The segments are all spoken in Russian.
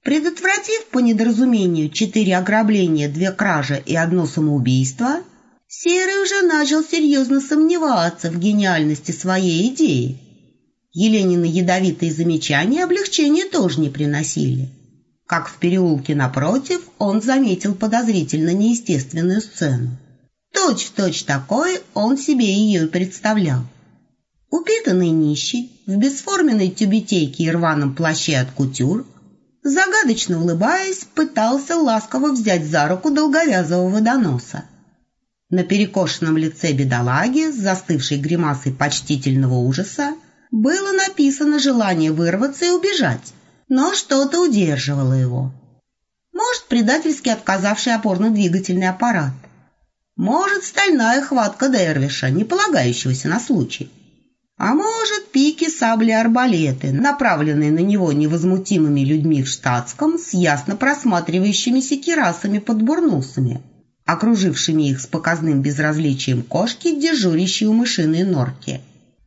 Предотвратив по недоразумению 4 ограбления, 2 кражи и 1 самоубийство, Серый уже начал серьезно сомневаться в гениальности своей идеи. Еленины ядовитые замечания облегчения тоже не приносили. Как в переулке напротив, он заметил подозрительно неестественную сцену. Точь-в-точь такой он себе ее и представлял. Упитанный нищий, в бесформенной тюбетейке и рваном плаще от кутюр, загадочно улыбаясь, пытался ласково взять за руку долговязого водоноса. На перекошенном лице бедолаги с застывшей гримасой почтительного ужаса было написано желание вырваться и убежать, но что-то удерживало его. Может, предательски отказавший опорно-двигательный аппарат. Может, стальная хватка Дервиша, не полагающегося на случай. А может, пики, сабли, арбалеты, направленные на него невозмутимыми людьми в штатском с ясно просматривающимися кирасами под бурнусами, окружившими их с показным безразличием кошки, дежурящие у мышиной норки.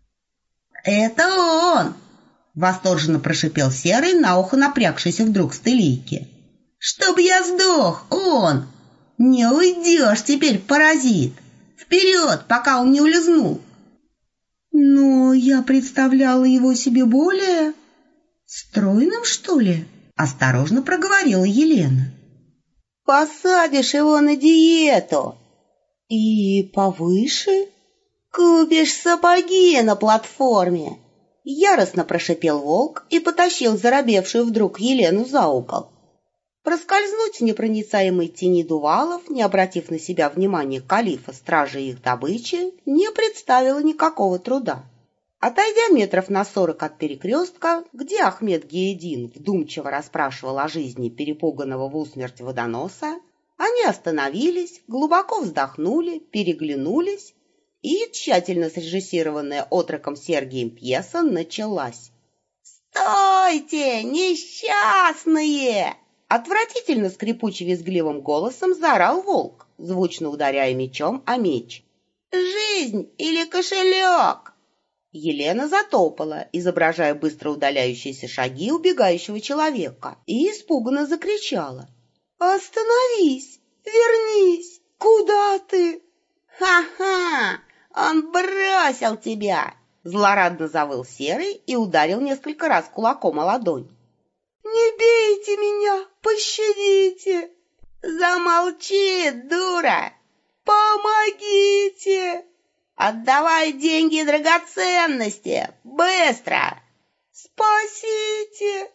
«Это он!» — восторженно прошипел Серый, на ухо напрягшийся вдруг стылийки. «Чтоб я сдох, он! Не уйдешь теперь, паразит! Вперед, пока он не улизнул!» «Но я представляла его себе более стройным, что ли?» — осторожно проговорила Елена. «Посадишь его на диету и повыше купишь сапоги на платформе!» Яростно прошипел волк и потащил заробевшую вдруг Елену за угол. Проскользнуть в непроницаемой тени дувалов, не обратив на себя внимания калифа, стражи и их добычи, не представило никакого труда. Отойдя метров на 40 от перекрестка, где Ахмед Гейдин вдумчиво расспрашивал о жизни перепуганного в усмерть водоноса, они остановились, глубоко вздохнули, переглянулись, и тщательно срежиссированная отроком Сергием пьеса началась. «Стойте, несчастные!» Отвратительно скрипуче-визгливым голосом заорал волк, звучно ударяя мечом о меч. «Жизнь или кошелек?» Елена затопала, изображая быстро удаляющиеся шаги убегающего человека, и испуганно закричала. «Остановись! Вернись! Куда ты?» «Ха-ха! Он бросил тебя!» Злорадно завыл Серый и ударил несколько раз кулаком о ладонь. «Не бейте меня! Пощадите!» «Замолчи, дура! Помогите! Отдавай деньги и драгоценности! Быстро!» «Спасите!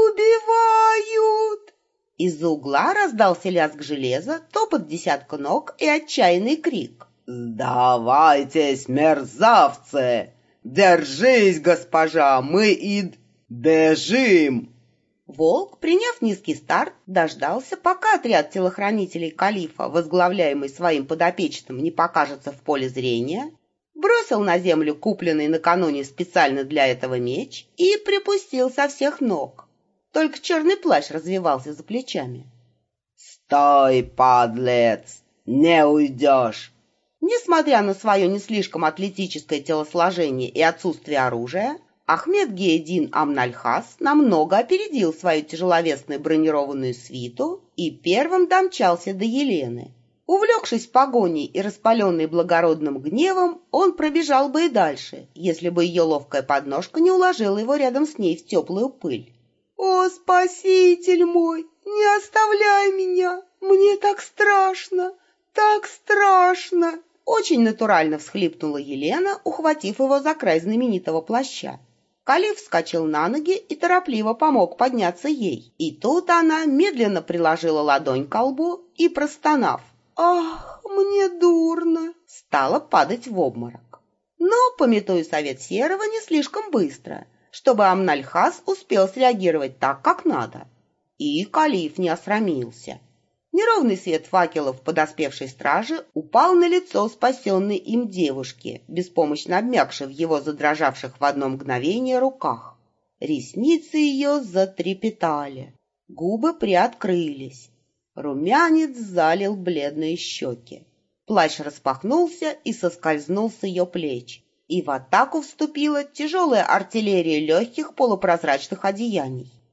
Убивают!» Из-за угла раздался лязг железа, топот десятка ног и отчаянный крик. «Сдавайтесь, мерзавцы! Держись, госпожа, мы и бежим!» Волк, приняв низкий старт, дождался, пока отряд телохранителей калифа, возглавляемый своим подопечным, не покажется в поле зрения, бросил на землю купленный накануне специально для этого меч и припустил со всех ног. Только черный плащ развивался за плечами. «Стой, подлец! Не уйдешь!» Несмотря на свое не слишком атлетическое телосложение и отсутствие оружия, Ахмед Гейдин Амнальхас намного опередил свою тяжеловесную бронированную свиту и первым домчался до Елены. Увлекшись погоней и распаленный благородным гневом, он пробежал бы и дальше, если бы ее ловкая подножка не уложила его рядом с ней в теплую пыль. «О, спаситель мой, не оставляй меня! Мне так страшно, так страшно!» Очень натурально всхлипнула Елена, ухватив его за край знаменитого плаща. Калиф вскочил на ноги и торопливо помог подняться ей. И тут она медленно приложила ладонь к лбу и, простонав «Ах, мне дурно!», стала падать в обморок. Но, памятуя совет Серого, не слишком быстро, чтобы Амнальхас успел среагировать так, как надо. И Калиф не осрамился. Неровный свет факелов подоспевшей стражи упал на лицо спасенной им девушки, беспомощно обмякшей в его задрожавших в одно мгновение руках. Ресницы ее затрепетали, губы приоткрылись, румянец залил бледные щеки. Плащ распахнулся и соскользнул с ее плеч, и в атаку вступила тяжелая артиллерия легких полупрозрачных одеяний.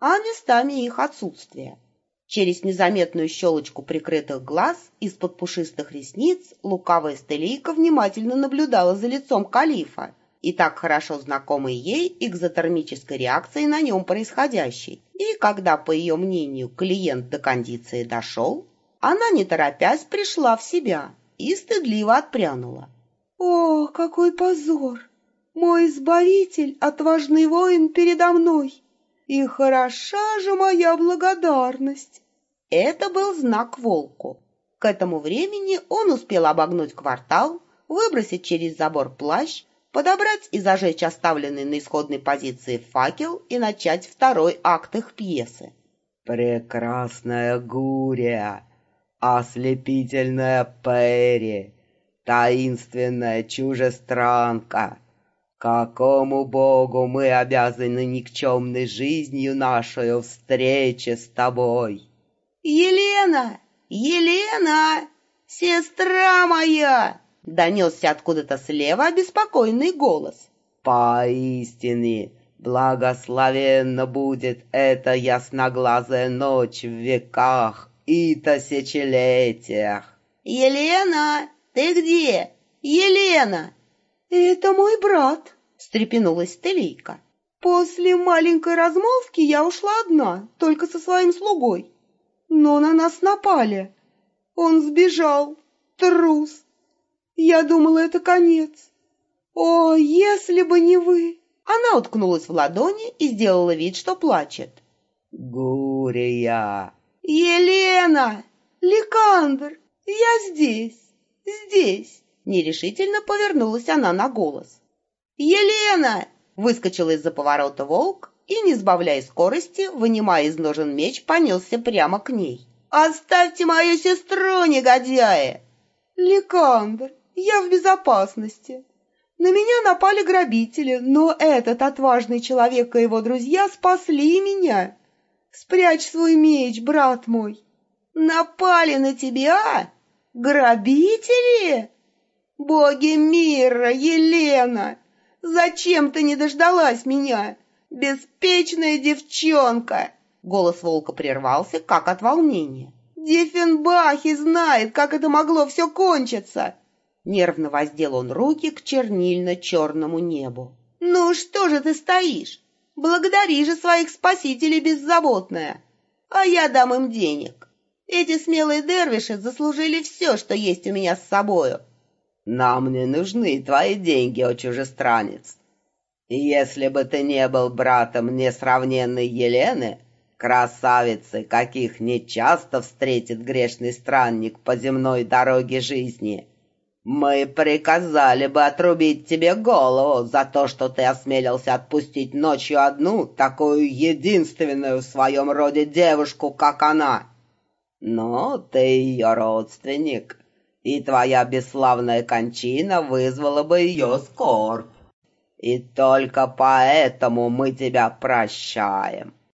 а местами их отсутствие. Через незаметную щелочку прикрытых глаз из-под пушистых ресниц лукавая Стелийка внимательно наблюдала за лицом калифа и так хорошо знакомой ей экзотермической реакцией на нем происходящей. И когда, по ее мнению, клиент до кондиции дошел, она, не торопясь, пришла в себя и стыдливо отпрянула. «О, какой позор! Мой избавитель, отважный воин передо мной! И хороша же моя благодарность!» Это был знак волку. К этому времени он успел обогнуть квартал, выбросить через забор плащ, подобрать и зажечь оставленный на исходной позиции факел и начать второй акт их пьесы. Прекрасная Гурия, ослепительная Перри, таинственная чужестранка, какому богу мы обязаны никчемной жизнью нашей встрече с тобой? «Елена! Елена! Сестра моя!» — донесся откуда-то слева обеспокоенный голос. Поистине, благословенна будет эта ясноглазая ночь в веках и тысячелетиях. «Елена, ты где? Елена!» «Это мой брат», — встрепенулась Стелийка. «После маленькой размолвки я ушла одна, только со своим слугой. Но на нас напали. Он сбежал, трус. Я думала, это конец. О, если бы не вы!» Она уткнулась в ладони и сделала вид, что плачет. Гурия! «Елена! Ликандр! Я здесь! Здесь!» Нерешительно повернулась она на голос. «Елена!» — выскочил из-за поворота волк и, не сбавляя скорости, вынимая из ножен меч, понесся прямо к ней. «Оставьте мою сестру, негодяи!» «Ликандр, я в безопасности. На меня напали грабители, но этот отважный человек и его друзья спасли меня. Спрячь свой меч, брат мой!» «Напали на тебя? Грабители? Боги мира, Елена! Зачем ты не дождалась меня? Беспечная девчонка!» Голос волка прервался, как от волнения. «Диффенбахи знает, как это могло все кончиться!» Нервно воздел он руки к чернильно-черному небу. «Ну что же ты стоишь? Благодари же своих спасителей, беззаботная! А я дам им денег. Эти смелые дервиши заслужили все, что есть у меня с собою». Нам не нужны твои деньги, о чужестранец. И если бы ты не был братом несравненной Елены, красавицы, каких нечасто встретит грешный странник по земной дороге жизни, мы приказали бы отрубить тебе голову за то, что ты осмелился отпустить ночью одну, такую единственную в своем роде девушку, как она. Но ты ее родственник, и твоя бесславная кончина вызвала бы ее скорбь. И только поэтому мы тебя прощаем.